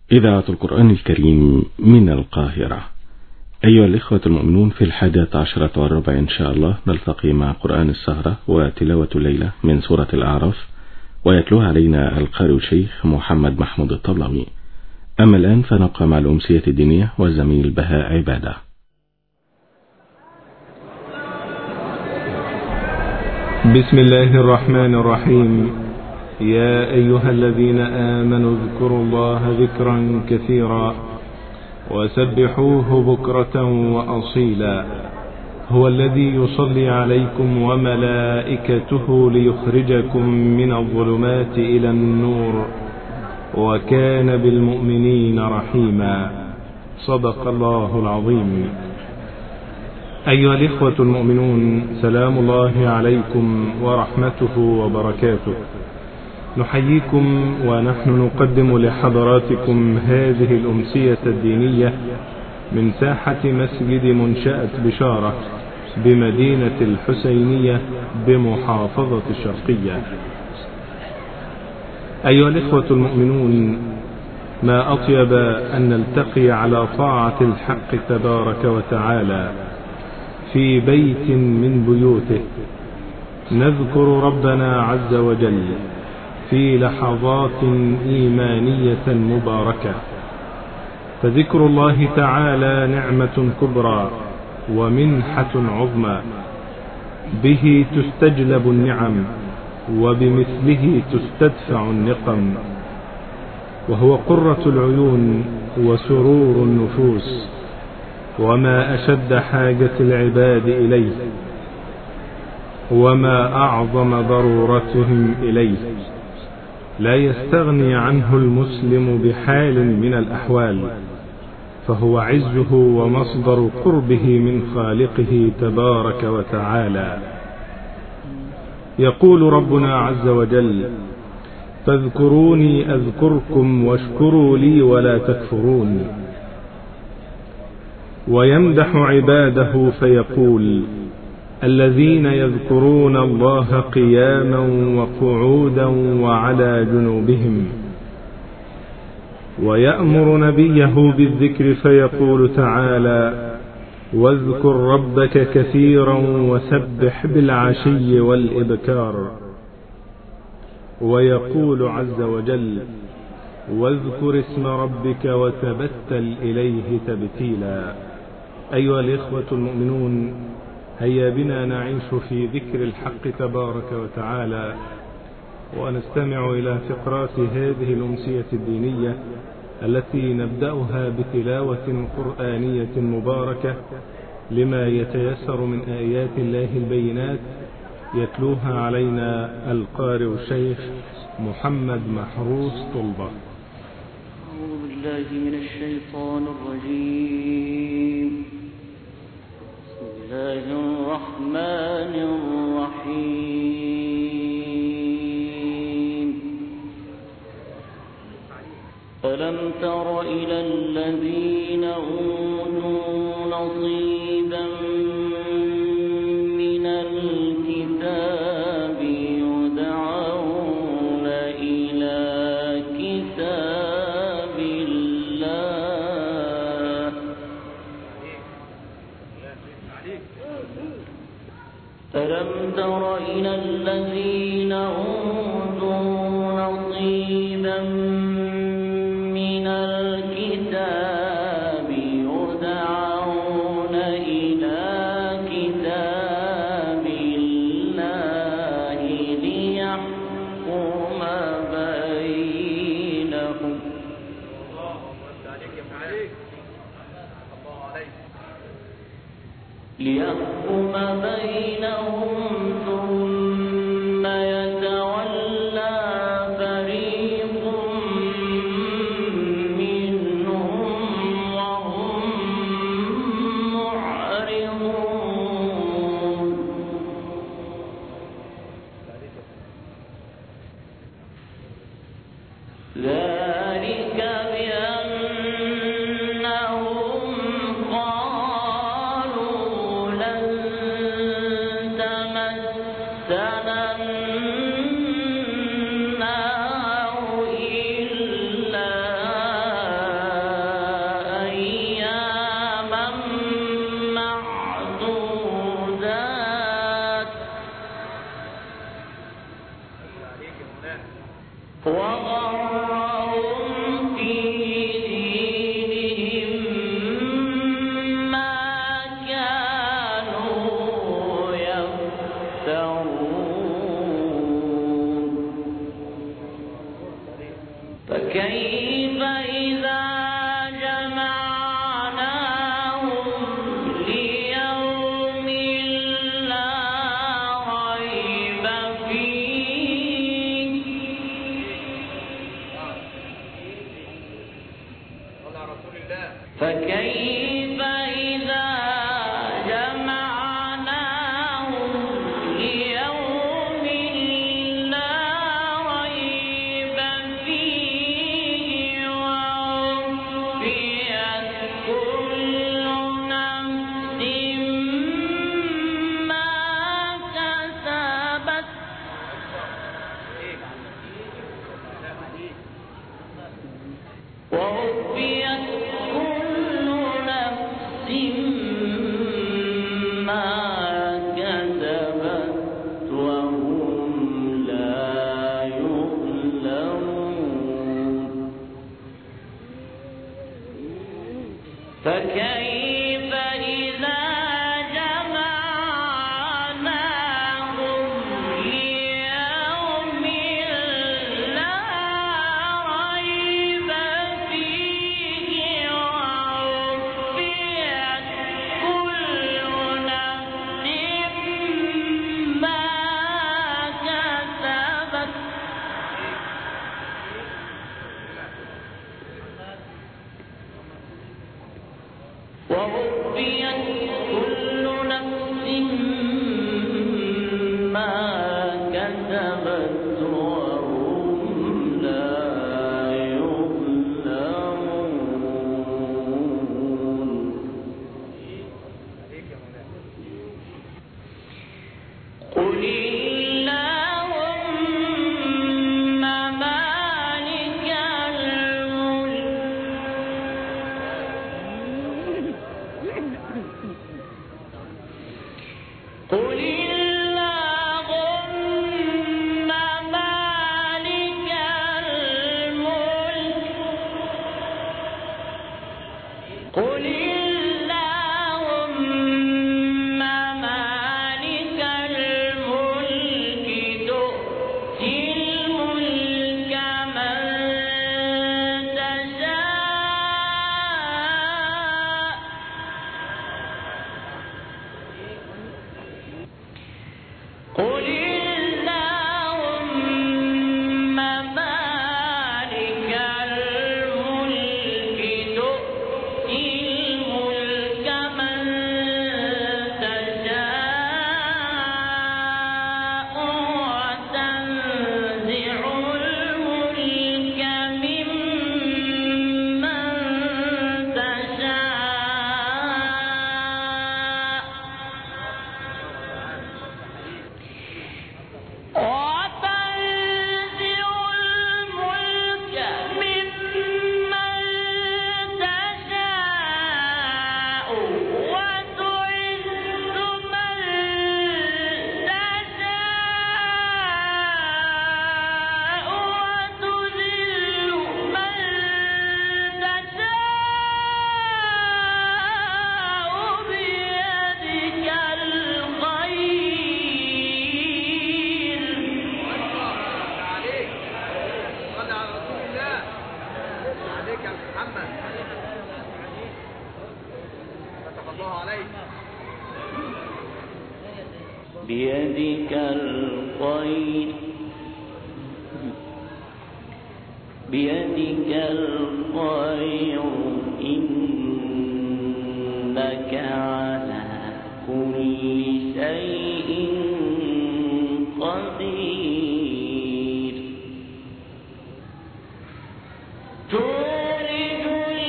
إذاعة القرآن الكريم من القاهرة. أيها الإخوة المؤمنون، في 11:15 إن شاء الله نلتقي مع قرآن السهرة وتلاوة الليلة من سورة الأعراف، ويتلوها علينا القارئ الشيخ محمد محمود الطبلوي. أما الآن فنبقى مع الأمسية الدينية والزميل بهاء عبادة. بسم الله الرحمن الرحيم. يا أيها الذين آمنوا اذكروا الله ذكرا كثيرا وسبحوه بكرة وأصيلا. هو الذي يصلي عليكم وملائكته ليخرجكم من الظلمات إلى النور وكان بالمؤمنين رحيما. صدق الله العظيم. أيها الإخوة المؤمنون، سلام الله عليكم ورحمته وبركاته. نحييكم ونحن نقدم لحضراتكم هذه الأمسية الدينية من ساحة مسجد منشأة بشارة بمدينة الحسينية بمحافظة الشرقية. أيها الإخوة المؤمنون، ما أطيب أن نلتقي على طاعة الحق تبارك وتعالى في بيت من بيوته، نذكر ربنا عز وجل في لحظات إيمانية مباركة. فذكر الله تعالى نعمة كبرى ومنحة عظمى، به تستجلب النعم وبمثله تستدفع النقم، وهو قرة العيون وسرور النفوس، وما أشد حاجة العباد إليه وما أعظم ضرورتهم إليه. لا يستغني عنه المسلم بحال من الأحوال، فهو عزه ومصدر قربه من خالقه تبارك وتعالى. يقول ربنا عز وجل: فاذكروني أذكركم واشكروا لي ولا تكفرون. ويمدح عباده فيقول: الذين يذكرون الله قياما وقعودا وعلى جنوبهم. ويأمر نبيه بالذكر فيقول تعالى: واذكر ربك كثيرا وسبح بالعشي والإبكار. ويقول عز وجل: واذكر اسم ربك وتبتل إليه تبتيلا. أيها الإخوة المؤمنون، هيا بنا نعيش في ذكر الحق تبارك وتعالى، ونستمع إلى فقرات هذه الأمسية الدينية التي نبدأها بتلاوة قرآنية مباركة لما يتيسر من آيات الله البينات، يتلوها علينا القارئ الشيخ محمد محروس طلبة. أعوذ بالله من الشيطان الرجيم. بسم الله الرحمن الرحيم. ألم تر إلى الذين أوتوا نصيبا من الكتاب يدعون إلى كتاب الله. ألم تر إلى الذين أوتوا نصيبا من الكتاب يدعون إلى كتاب الله ليحكم بينهم. ليحكم بينهم ثم يتولى فريق منهم وهم معرضون. ذلك بأنهم قالوا لن تمسنا فكيف إذا جمعناهم ليوم لا ريب فيه ووفيت كل نفس ما كسبت ووفيت كل نفس ما كسبت وهم لا يظلمون فكيف إذا جمعناهم ليوم لا ريب فيه ووفيت كل نفس ما كسبت ووفيت كل نفس ما كسبت وهم لا يظلمون قل اللهم مالك الملك قل اللهم مالك الملك قل اللهم مالك الملك تؤتي الملك من تشاء قل اللهم مالك الملك تؤتي الملك من تشاء وتنزع الملك ممن تشاء وتنزع الملك ممن تشاء وتعز من تشاء وتذل من تشاء بيدك الخير عليك صلى على رسول الله عليك يا محمد فتح الله عليك بيدك الخير بيدك الخير إنك على كل شيء قدير تولج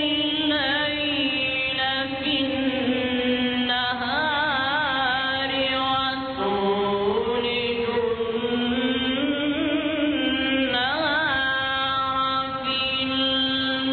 الليل في النهار وتولج النهار في الليل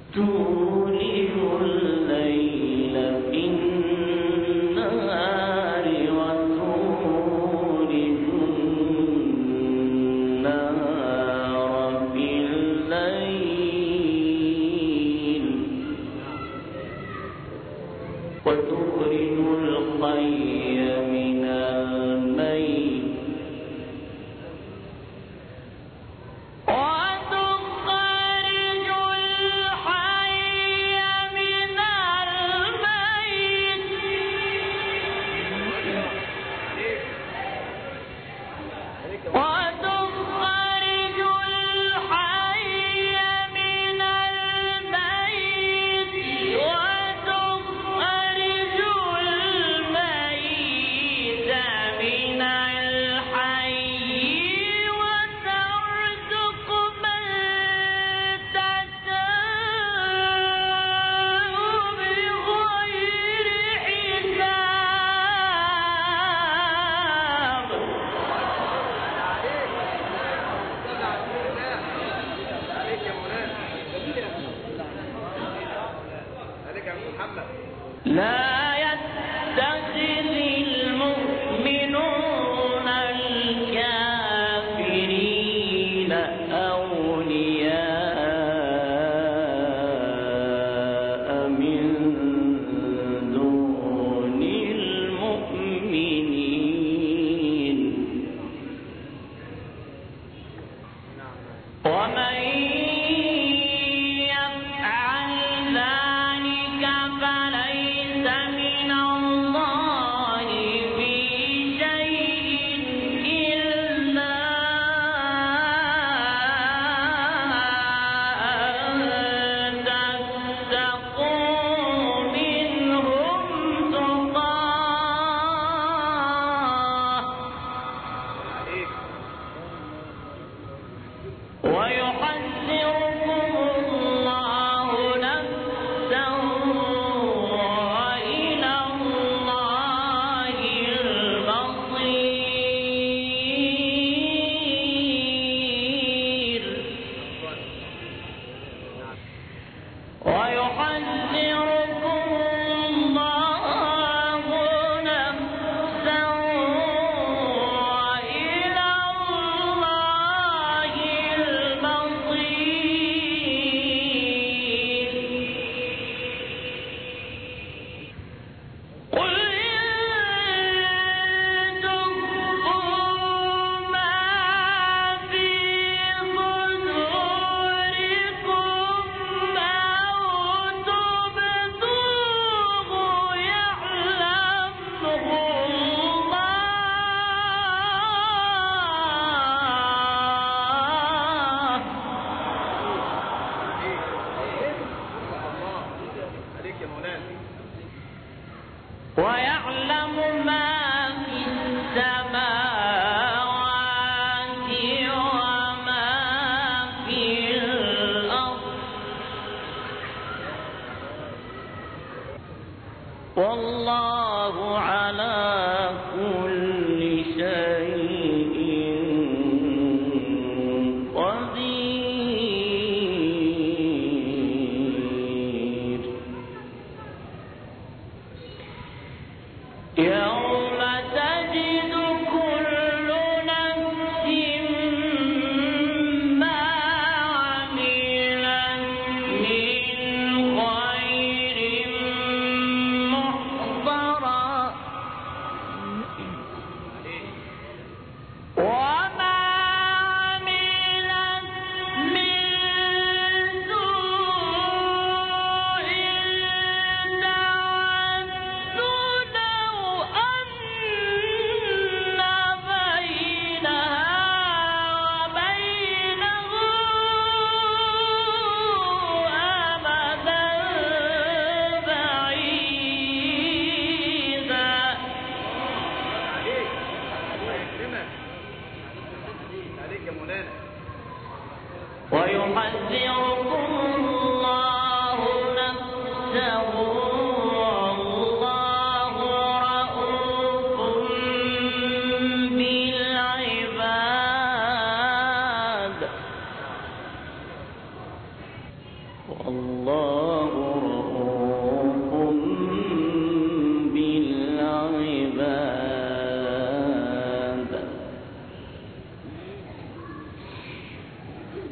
تولج الليل في النهار وتولج النهار في الليل وتخرج الحي من الميت لا يتخذ المؤمنون الكافرين أولياء من دون المؤمنين ومن يفعل ذلك فليس من الله في شيء إلا أن تتقوا منهم تقاه ويحذركم الله نفسه وإلى الله المصير ويحذركم الله نفسه وإلى الله المصير قل إن تخفوا ما في صدوركم أو تبدوه يعلمه الله ويعلم ما في السماوات وما في الأرض والله على كل شيء قدير يوم تجد كل نفس ما عملت من خير محضرا وما عملت من سوء تود لو أن بينها وبينه أمدا بعيدا ويحذركم الله نفسه والله رؤوف بالعباد والله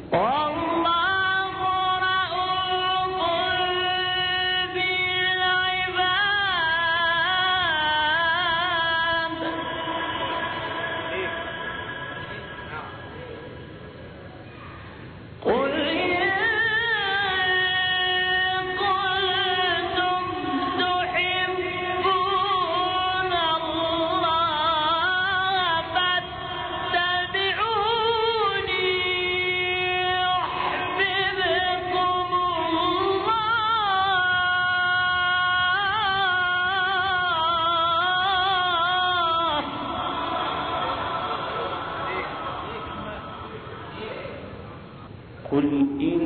قل إن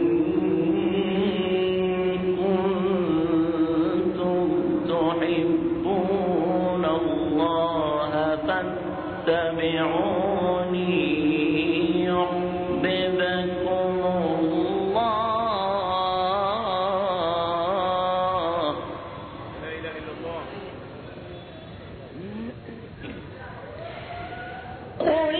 كنتم تحبون الله فاتبعوني يحببكم الله. لا إله إلا الله. قل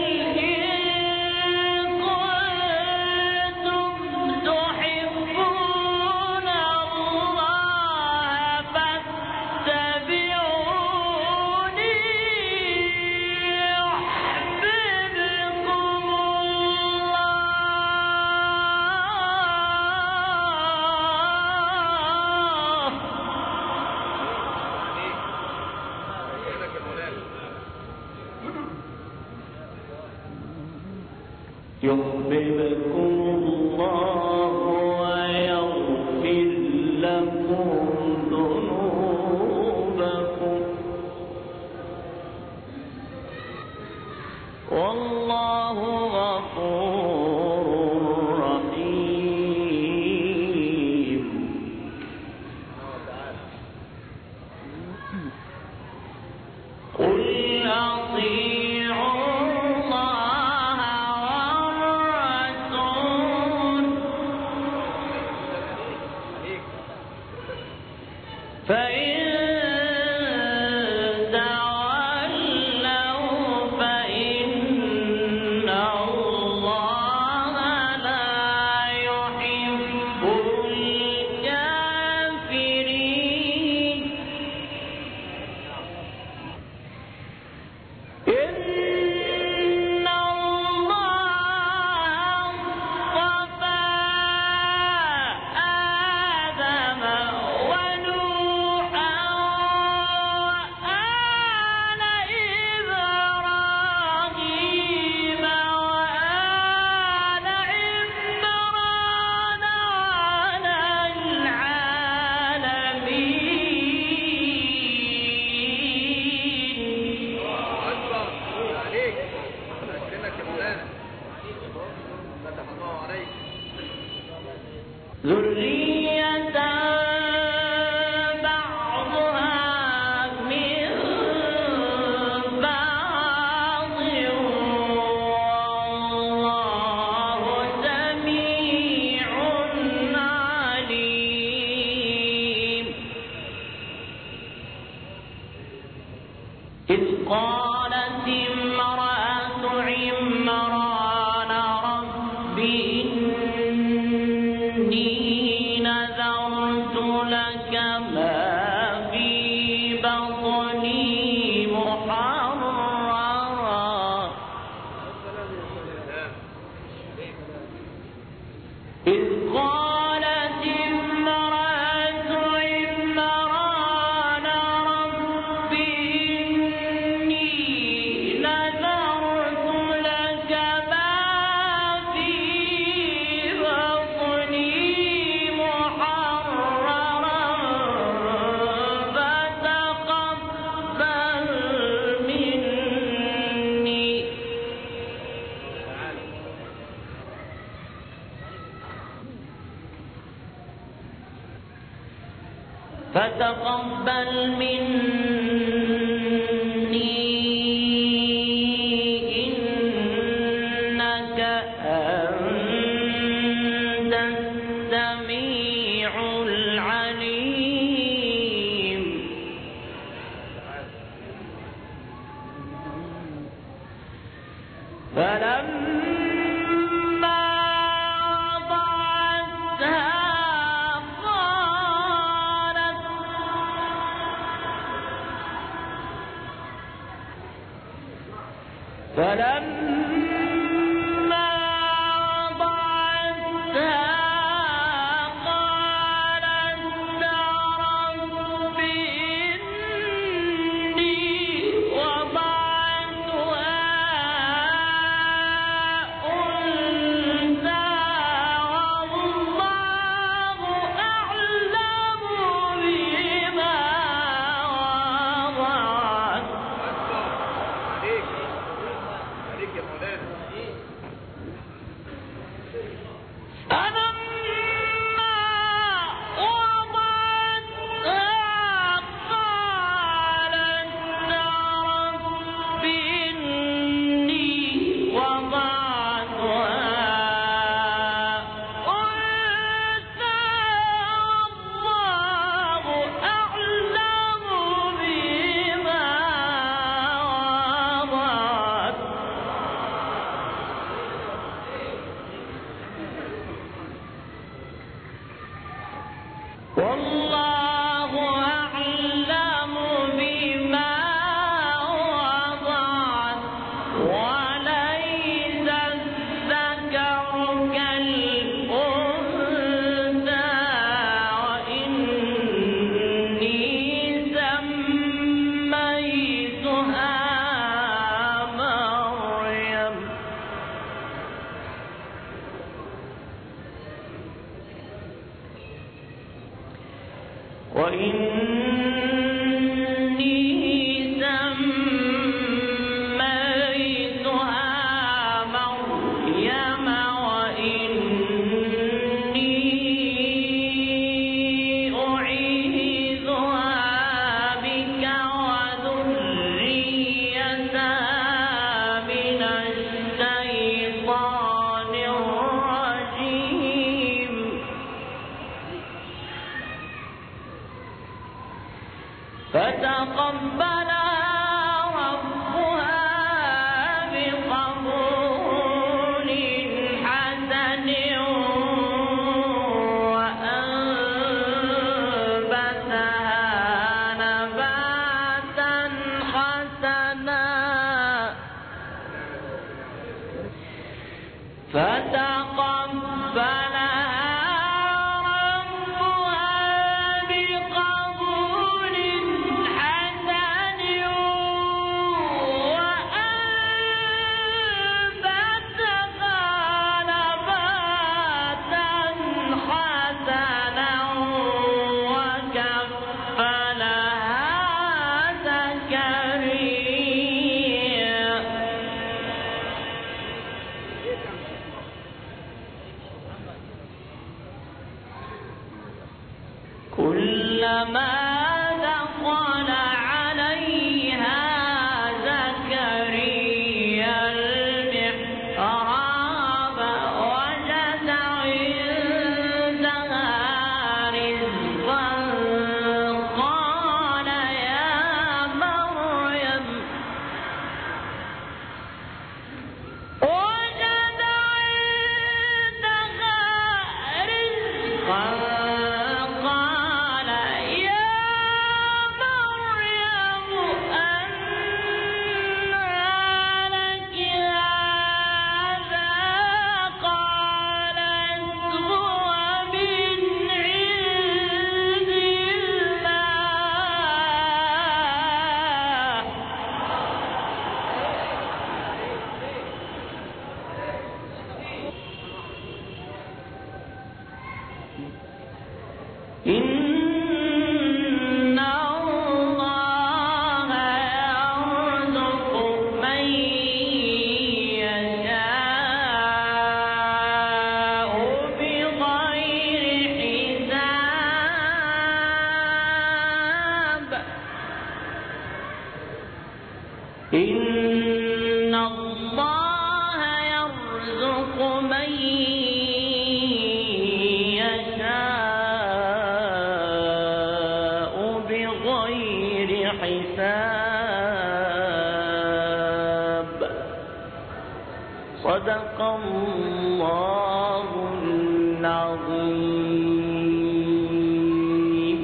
يحببكم الله ويغفر لكم ذنوبكم والله غفور رحيم. قل أطيعوا فإن تولوا فإن الله لا يحب الكافرين. إن الله اصطفى آدم ذرية بعضها من بعض والله سميع عليم. إذ قالت امرأة عمران رب إني نذرت لك ما في بطني محررا. إذ قالت امرأة عمران رب إني نذرت لك ما في بطني محررا فتقبل مني. فتقبل مني إنك أنت السميع العليم. فلما وإني سميتها مريم وإني أعيذها بك وذريتها من الشيطان الرجيم فتقبلها ربها بقبول حسن وأنبتها نباتا حسنا فتقبلها كلما دخل عليها زكريا المحراب وجد عندها رزقا قال يا مريم وجد عندها رزقا إن الله يرزق من يشاء بغير حساب إن الله يرزق من بغير حساب صدق الله العظيم.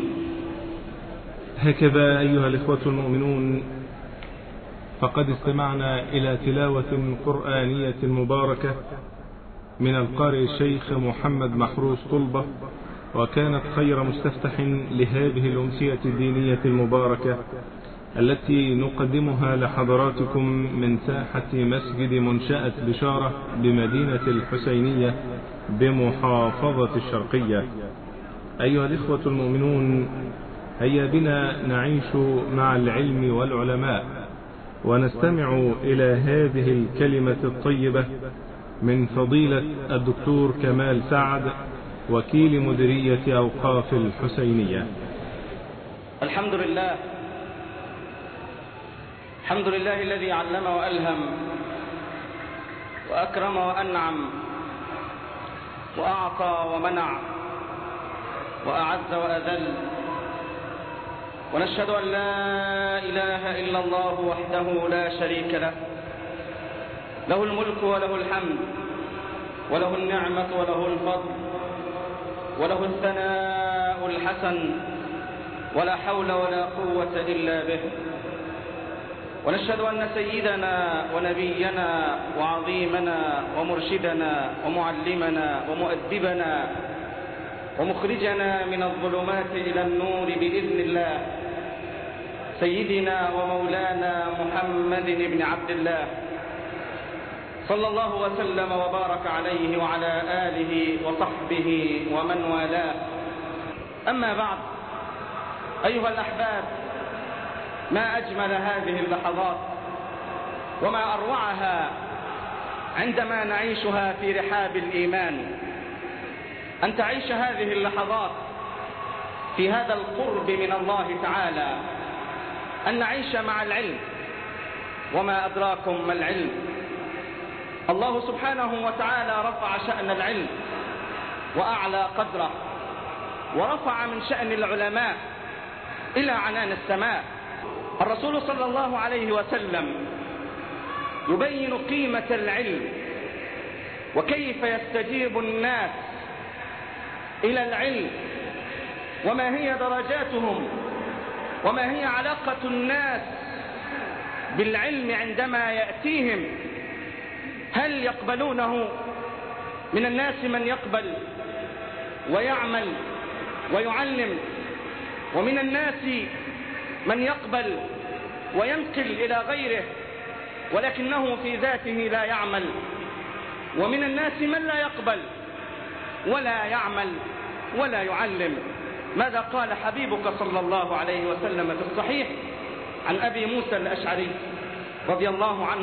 هكذا أيها الإخوة المؤمنون، فقد استمعنا إلى تلاوة قرآنية مباركة من القارئ الشيخ محمد محروس طلبة، وكانت خير مستفتح لهذه الأمسية الدينية المباركة التي نقدمها لحضراتكم من ساحة مسجد منشأة بشارة بمدينة الحسينية بمحافظة الشرقية. أيها الإخوة المؤمنون، هيا بنا نعيش مع العلم والعلماء ونستمع إلى هذه الكلمة الطيبة من فضيلة الدكتور كمال سعد، وكيل مديرية أوقاف الحسينية. الحمد لله، الحمد لله الذي علم وألهم وأكرم وأنعم وأعطى ومنع وأعز وأذل، ونشهد أن لا إله إلا الله وحده لا شريك له، له الملك وله الحمد وله النعمة وله الفضل وله الثناء الحسن، ولا حول ولا قوة إلا به. ونشهد أن سيدنا ونبينا وعظيمنا ومرشدنا ومعلمنا ومؤدبنا ومخرجنا من الظلمات إلى النور بإذن الله سيدنا ومولانا محمد بن عبد الله صلى الله وسلم وبارك عليه وعلى آله وصحبه ومن والاه. أما بعد، أيها الأحباب، ما أجمل هذه اللحظات وما أروعها عندما نعيشها في رحاب الإيمان، أن تعيش هذه اللحظات في هذا القرب من الله تعالى، أن نعيش مع العلم. وما أدراكم ما العلم؟ الله سبحانه وتعالى رفع شأن العلم وأعلى قدره، ورفع من شأن العلماء إلى عنان السماء. الرسول صلى الله عليه وسلم يبين قيمة العلم وكيف يستجيب الناس إلى العلم، وما هي درجاتهم، وما هي علاقة الناس بالعلم عندما يأتيهم. هل يقبلونه؟ من الناس من يقبل ويعمل ويعلم، ومن الناس من يقبل وينقل إلى غيره ولكنه في ذاته لا يعمل، ومن الناس من لا يقبل ولا يعمل ولا يعلم. ماذا قال حبيبك صلى الله عليه وسلم في الصحيح عن أبي موسى الأشعري رضي الله عنه؟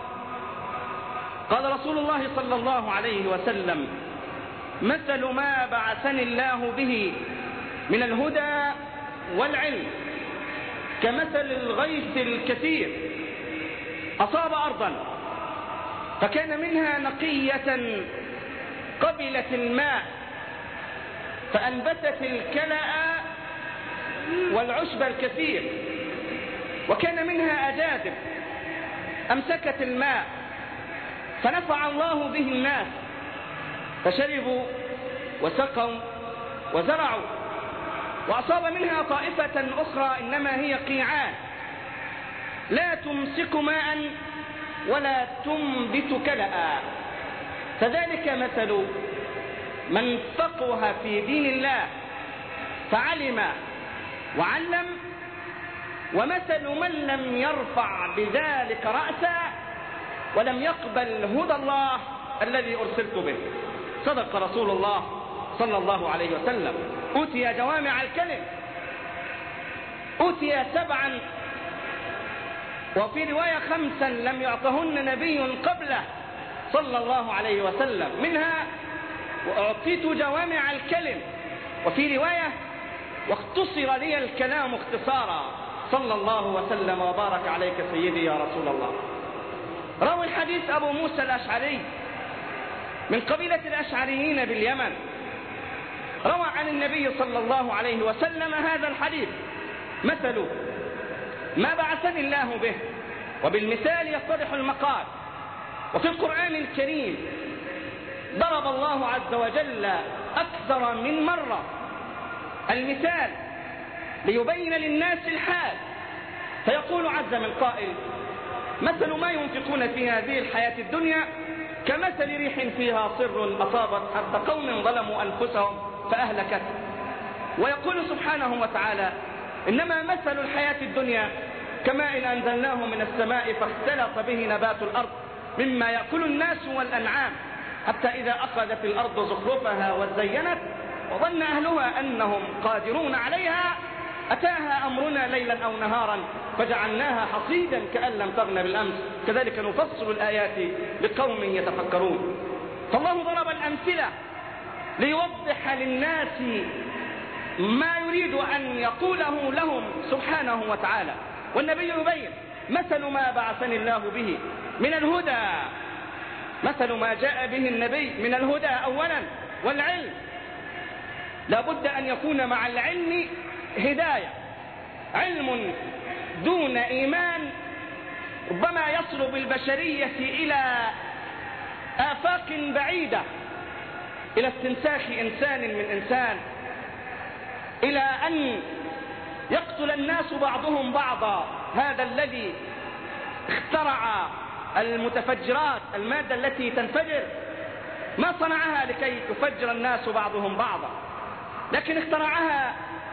قال رسول الله صلى الله عليه وسلم: مثل ما بعثني الله به من الهدى والعلم كمثل الغيث الكثير أصاب أرضا فكان منها نقية قبلت الماء فأنبتت الكلأ والعشب الكثير، وكان منها أجادب أمسكت الماء فنفع الله به الناس فشربوا وسقوا وزرعوا. وأصاب منها طائفة أخرى إنما هي قيعان لا تمسك ماء ولا تنبت كلأ. فذلك مثل من فقه في دين الله فعلم وعلم، ومثل من لم يرفع بذلك رأسا ولم يقبل هدى الله الذي أرسلت به. صدق رسول الله صلى الله عليه وسلم. أوتي جوامع الكلم، أوتي 7 وفي رواية 5 لم يعطهن نبي قبله صلى الله عليه وسلم، منها وأعطيت جوامع الكلم، وفي رواية واختصر لي الكلام اختصارا صلى الله وسلم وبارك عليك سيدي يا رسول الله. روى الحديث أبو موسى الأشعري من قبيلة الأشعريين باليمن، روى عن النبي صلى الله عليه وسلم هذا الحديث: مثل ما بعثني الله به. وبالمثال يتضح المقال. وفي القرآن الكريم ضرب الله عز وجل أكثر من مرة المثال ليبين للناس الحال، فيقول عز من قائل: مثل ما ينفقون في هذه الحياة الدنيا كمثل ريح فيها صر أصابت حرث قوم ظلموا أنفسهم فأهلكت. ويقول سبحانه وتعالى: إنما مثل الحياة الدنيا كماء أنزلناه من السماء فاختلط به نبات الأرض مما يأكل الناس والأنعام حتى إذا أخذت الأرض زخرفها وزينت وظن أهلها أنهم قادرون عليها أتاها أمرنا ليلا أو نهارا فجعلناها حصيدا كأن لم تغن بالأمس كذلك نفصل الآيات لقوم يتفكرون. فالله ضرب الأمثلة ليوضح للناس ما يريد أن يقوله لهم سبحانه وتعالى. والنبي يبين: مثل ما بعثني الله به من الهدى، مثل ما جاء به النبي من الهدى أولا والعلم. لابد أن يكون مع العلم هداية. علم دون إيمان ربما يصل بالبشرية إلى آفاق بعيدة، إلى استنساخ إنسان من إنسان، إلى أن يقتل الناس بعضهم بعضا. هذا الذي اخترع المتفجرات، المادة التي تنفجر، ما صنعها لكي يفجر الناس بعضهم بعضا، لكن اخترعها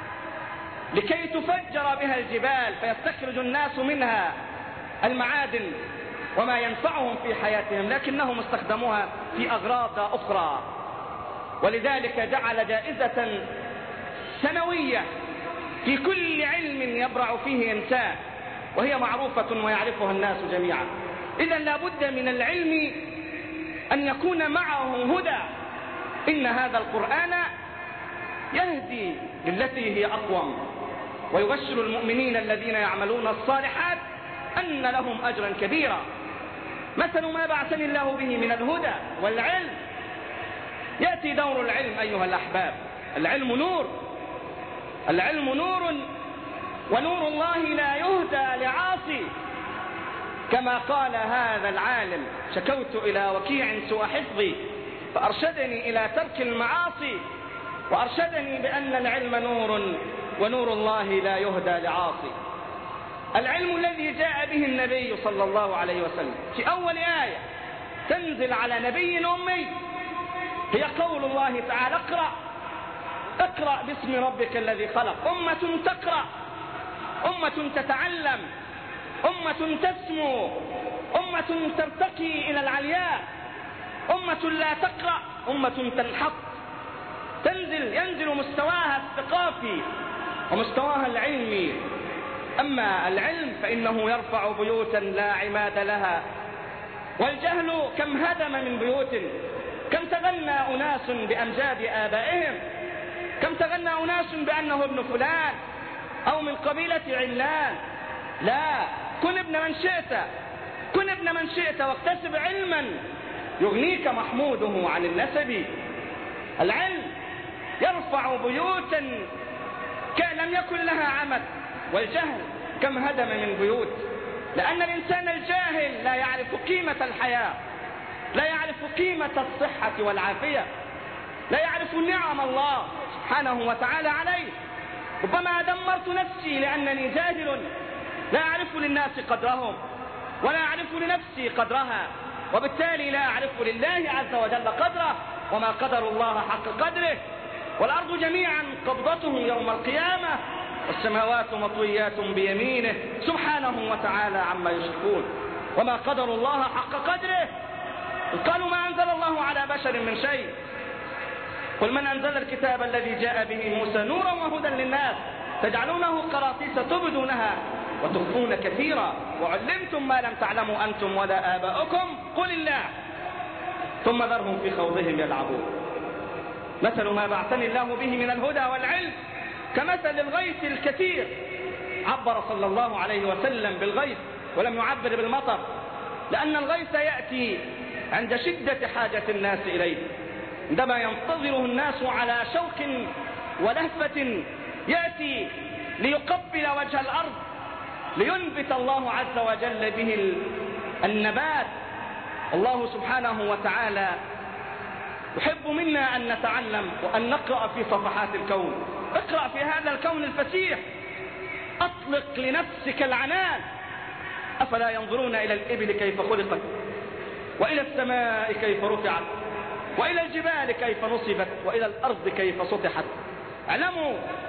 لكي تفجر بها الجبال فيستخرج الناس منها المعادن وما ينفعهم في حياتهم، لكنهم استخدموها في أغراض أخرى. ولذلك جعل جائزة سنوية في كل علم يبرع فيه إنسان، وهي معروفة ويعرفها الناس جميعا. إذن لا بد من العلم أن يكون معه هدى. إن هذا القرآن يهدي للتي هي أقوم، ويبشر المؤمنين الذين يعملون الصالحات أن لهم أجرا كبيرا. مثل ما بعثني الله به من الهدى والعلم. يأتي دور العلم أيها الأحباب. العلم نور، العلم نور، ونور الله لا يهدى لعاصي. كما قال هذا العالم: شكوت إلى وكيع سوء حفظي فأرشدني إلى ترك المعاصي، وأرشدني بأن العلم نور ونور الله لا يهدى لعاصي. العلم الذي جاء به النبي صلى الله عليه وسلم في أول آية تنزل على نبي أمي هي قول الله تعالى: اقرأ باسم ربك الذي خلق. أمة تقرأ، أمة تتعلم، أمة تسمو، أمة ترتقي إلى العلياء. أمة لا تقرأ أمة تنحط. ينزل مستواها الثقافي ومستواها العلمي. أما العلم فإنه يرفع بيوتا لا عماد لها. والجهل كم هدم من بيوت، كم تغنى أناس بأمجاد آبائهم، كم تغنى أناس بأنه ابن فلان أو من قبيلة علان. لا، كن ابن من شئت، كن ابن من شئت، واكتسب علما يغنيك محموده عن النسب. العلم يرفع بيوتا لم يكن لها عمد. والجهل كم هدم من بيوت، لأن الإنسان الجاهل لا يعرف قيمة الحياة، لا يعرف قيمة الصحة والعافية، لا يعرف نعم الله سبحانه وتعالى عليه. ربما دمرت نفسي لأنني جاهل، لا أعرف للناس قدرهم ولا أعرف لنفسي قدرها، وبالتالي لا أعرف لله عز وجل قدره، وما قدر الله حق قدره. والأرض جميعا قبضته يوم القيامة، والسماوات مطويات بيمينه سبحانه وتعالى عما يشركون. وما قدر الله حق قدره. قالوا: ما أنزل الله على بشر من شيء. قل: من أنزل الكتاب الذي جاء به موسى نورا وهدى للناس تجعلونه قراطيس تبدونها وتخفون كثيرا وعلمتم ما لم تعلموا أنتم ولا آباؤكم قل الله ثم ذرهم في خوضهم يلعبون. مثل ما بعثني الله به من الهدى والعلم كمثل الغيث الكثير. عبر صلى الله عليه وسلم بالغيث ولم يعبر بالمطر، لأن الغيث يأتي عند شدة حاجة الناس إليه، عندما ينتظره الناس على شوق ولهفة، يأتي ليقبل وجه الأرض لينبت الله عز وجل به النبات. الله سبحانه وتعالى يحب منا أن نتعلم وأن نقرأ في صفحات الكون. اقرأ في هذا الكون الفسيح، أطلق لنفسك العنان. أفلا ينظرون إلى الإبل كيف خلقت، وإلى السماء كيف رفعت، وإلى الجبال كيف نصبت، وإلى الأرض كيف سطحت. اعلموا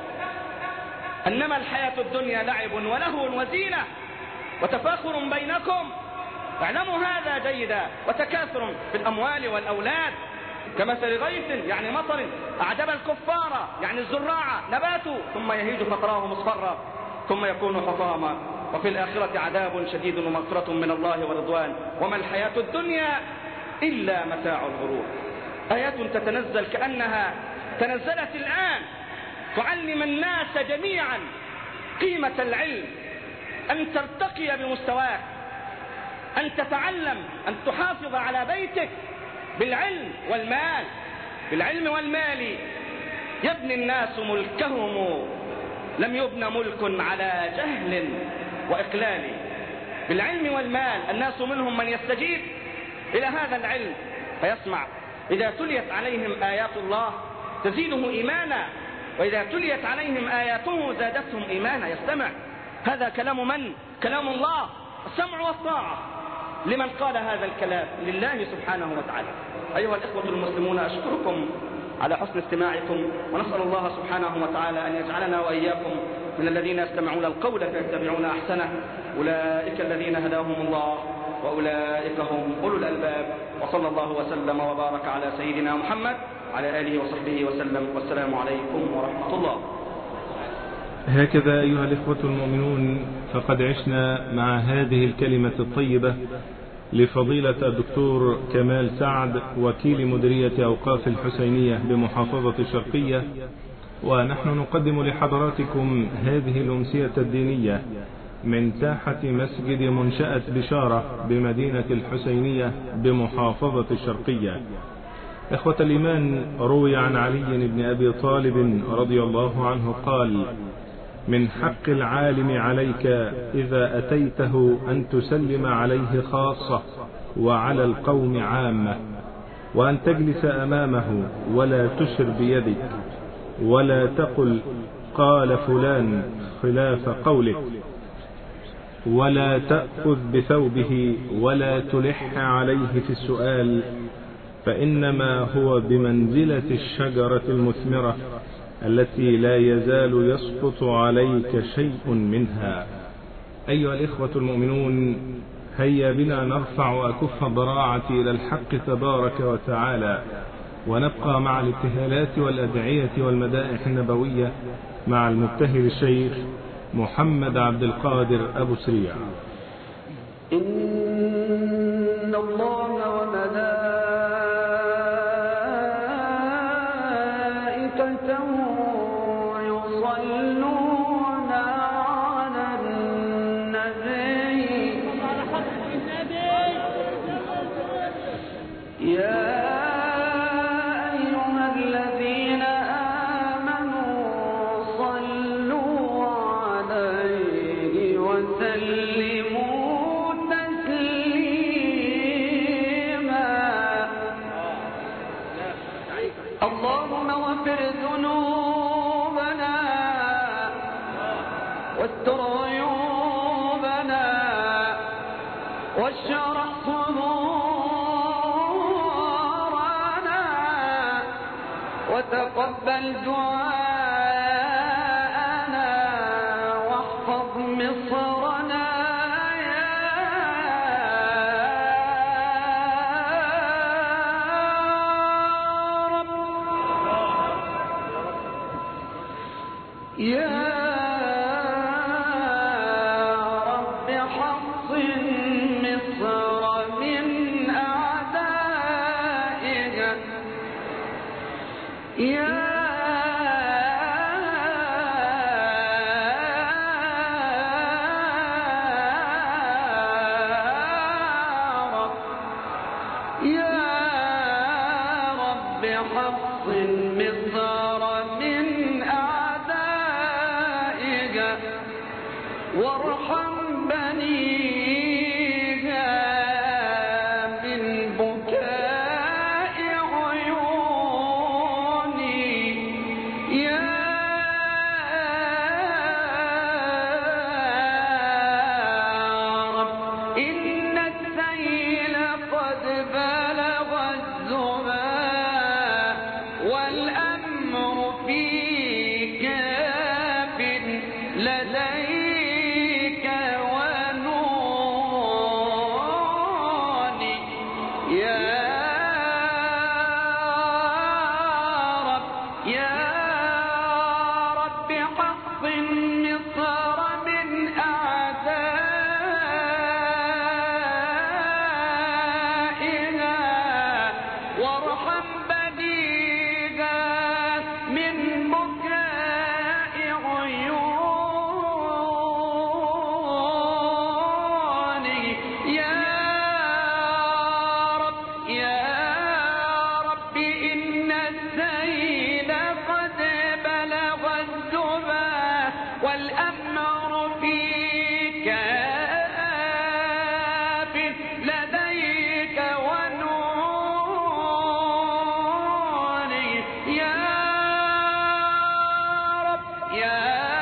أنما الحياة الدنيا لعب ولهو وزينة وتفاخر بينكم، اعلموا هذا جيدا، وتكاثر في الأموال والأولاد كمثل غيث يعني مطر أعجب الكفار يعني الزراع نباته ثم يهيج فتراه مصفرا ثم يكون حطاما، وفي الآخرة عذاب شديد ومغفرة من الله ورضوان، وما الحياة الدنيا إلا متاع الغرور. آيات تتنزل كأنها تنزلت الآن تعلم الناس جميعا قيمة العلم، أن ترتقي بمستواك، أن تتعلم، أن تحافظ على بيتك بالعلم والمال. بالعلم والمال يبني الناس ملكهم، لم يبن ملك على جهل وإقلال. بالعلم والمال الناس منهم من يستجيب إلى هذا العلم فيسمع، إذا تليت عليهم آيات الله تزيده إيمانا، وإذا تليت عليهم آياته زادتهم إيمانا. يستمع. هذا كلام من؟ كلام الله، السمع والطاعة لمن قال هذا الكلام لله سبحانه وتعالى. أيها الإخوة المسلمون، أشكركم على حسن استماعكم، ونسأل الله سبحانه وتعالى أن يجعلنا وإياكم من الذين يستمعون القول فيتبعون أحسنه. أولئك الذين هداهم الله وأولئك هم أولو الألباب. وصلى الله وسلم وبارك على سيدنا محمد وعلى آله وصحبه وسلم، والسلام عليكم ورحمة الله. هكذا أيها الإخوة المؤمنون، فقد عشنا مع هذه الكلمة الطيبة لفضيلة الدكتور كمال سعد، وكيل مديرية أوقاف الحسينية بمحافظة الشرقية، ونحن نقدم لحضراتكم هذه الأمسية الدينية من ساحة مسجد منشأة بشارة بمدينة الحسينية بمحافظة الشرقية. إخوة الإيمان، روي عن علي بن أبي طالب رضي الله عنه قال: من حق العالم عليك إذا أتيته أن تسلم عليه خاصة وعلى القوم عامة، وأن تجلس أمامه ولا تشر بيدك، ولا تقل قال فلان خلاف قولك، ولا تأخذ بثوبه، ولا تلح عليه في السؤال، فإنما هو بمنزلة الشجرة المثمرة التي لا يزال يسقط عليك شيء منها. أيها الإخوة المؤمنون، هيا بنا نرفع أكف الضراعة إلى الحق تبارك وتعالى، ونبقى مع الابتهالات والأدعية والمدائح النبوية مع المبتهل الشيخ محمد عبد القادر أبو سريع. إن الله وملائكته يصلون على النبي يا أيها الذين آمنوا صلوا عليه وسلموا تسليما. اللهم اغفر ذنوبنا واستر عيوبنا واشرح صدورنا وتقبل دعاءنا واحفظ مصرنا يا رب يا رب حصن مصر من أعدائها يا رب يا رب حصن مصر من أعدائها وارحم بنيها من بكاء عيوني يا رب. إن السيل قد بلغ الزمان والأمر في كاف لديك ونوني يا رب يا رب حصن مصر من أعدائها وارحم بنيها من بكاء عيوني يا رب يا رب. إن السيل قد بلغ الزبا والأمر في كاف لديك ونوني يا رب يا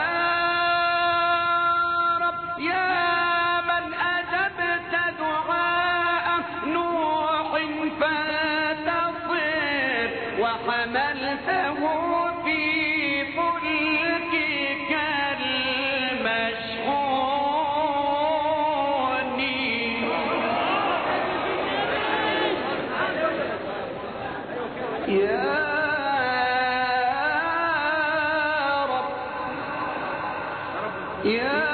رب يا من أجبت دعاء نوح فانتصر وحملته في فلكك المشحون يا رب يا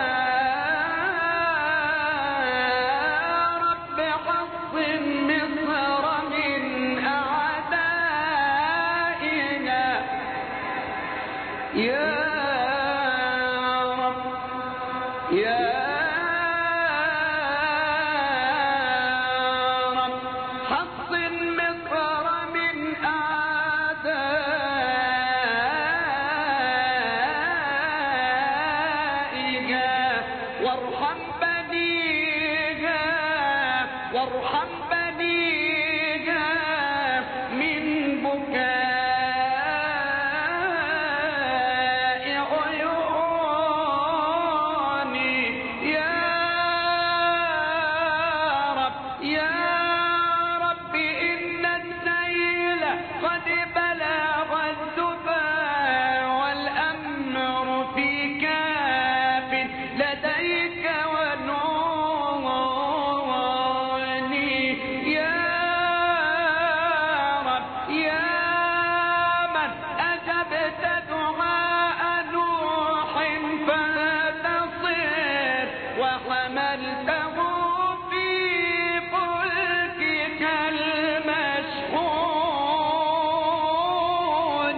رب حصن مصر من أعدائنا يا رب يا رب حصن مصر من أعدائها وارحم بنيها وارحم بنيها من بكاء عيوني يا رب يا رب إن السيل قد بلغ الزبا والأمر في كاف لديك ونورني يا رب يا من أجبت دعاء نوح فانتصر وحملته في فلكك المشحون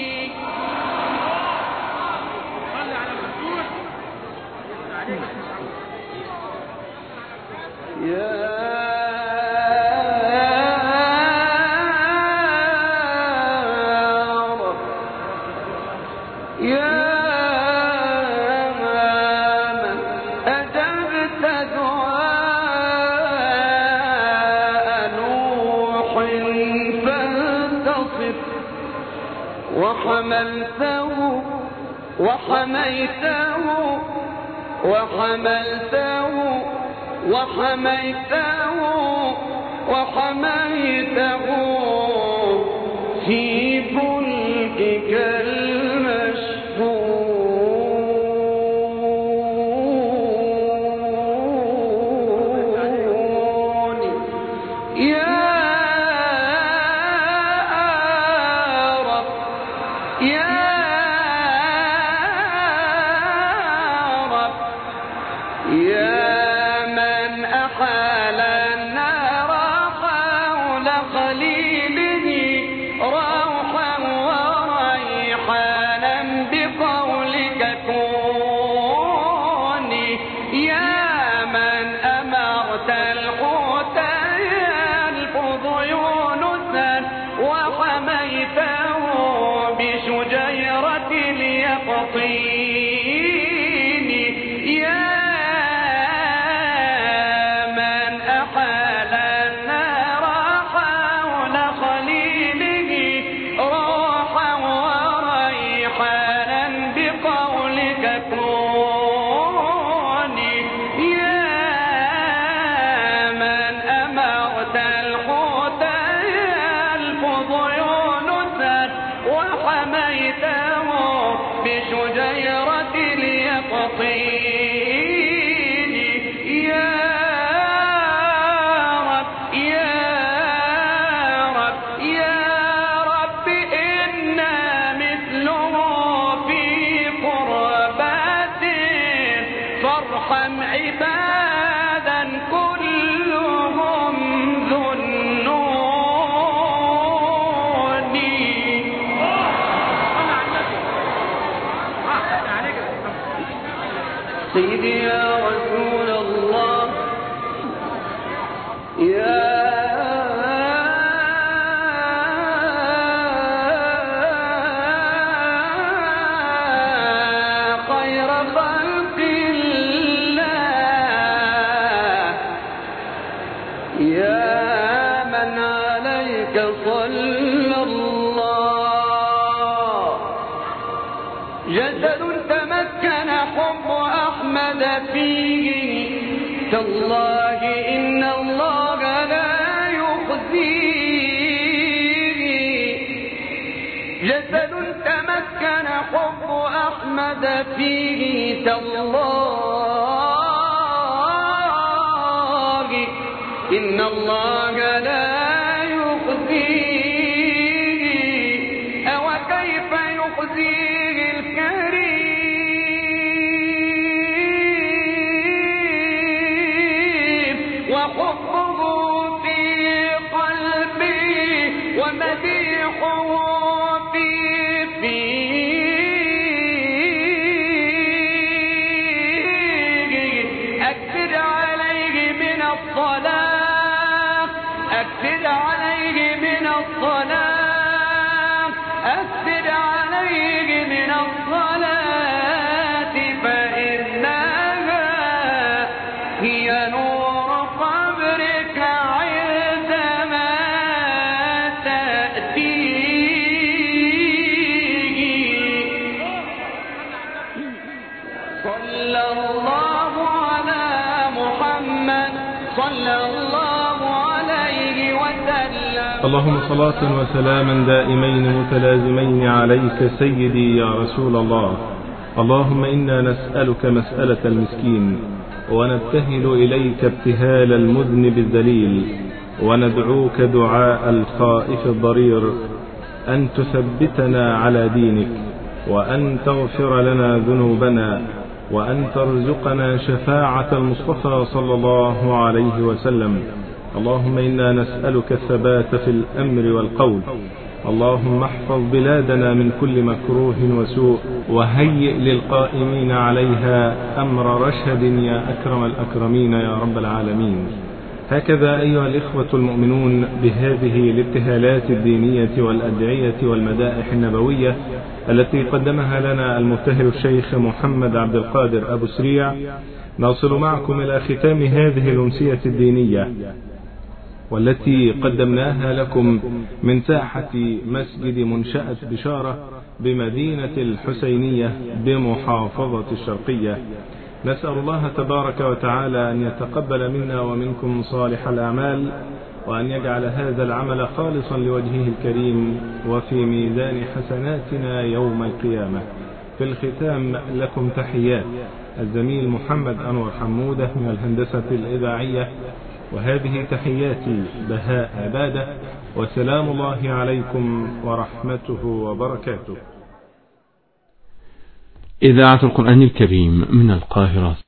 صلي على الرسول يا من أجبت دعاء نوح فانتصر وحملته وحميته وحملته وحميته وحميته في فلكك المشحون يا رب يا رب يا من أحال النار حول خليله روحا وريحانا بقولك كوني يا من أمرت الحوت يلفظ يونسا وحميته بشجيرة اليقطين يا من أحال النار حول خليله روحا وريحانا بقولك كوني يا من أمرت الحوت يلفظ يونسا وحميته بشجيرة اليقطين يا رب يا رب يا رب إنا مثله في قربات فارحم عبادا كلهم ذنوني سيدي يا رسول الله يا خير خلق الله يا من عليك صلى الله جسد تمكن حب أحمد فيه تالله إن الله لا يخزيه جسد تمكن حب أحمد فيه تالله إن الله لا يخزيه أو كيف يخزيه الكريم اللهم صلاة وسلاما دائمين متلازمين عليك سيدي يا رسول الله. اللهم إنا نسألك مسألة المسكين، ونبتهل إليك ابتهال المذنب الذليل، وندعوك دعاء الخائف الضرير، أن تثبتنا على دينك، وأن تغفر لنا ذنوبنا، وأن ترزقنا شفاعة المصطفى صلى الله عليه وسلم. اللهم إنا نسألك الثبات في الأمر والقول. اللهم احفظ بلادنا من كل مكروه وسوء، وهيئ للقائمين عليها أمر رشد يا أكرم الأكرمين يا رب العالمين. هكذا أيها الإخوة المؤمنون، بهذه الابتهالات الدينية والأدعية والمدائح النبوية التي قدمها لنا المبتهل الشيخ محمد عبد القادر أبو سريع، نصل معكم إلى ختام هذه الأمسية الدينية، والتي قدمناها لكم من ساحة مسجد منشأة بشارة بمدينة الحسينية بمحافظة الشرقية. نسأل الله تبارك وتعالى أن يتقبل منا ومنكم صالح الأعمال، وأن يجعل هذا العمل خالصا لوجهه الكريم وفي ميزان حسناتنا يوم القيامة. في الختام لكم تحيات الزميل محمد أنور حمودة من الهندسة الإذاعية، وهذه تحياتي بهاء عبادة، وسلام الله عليكم ورحمته وبركاته. إذاعة القرآن الكريم من القاهرة.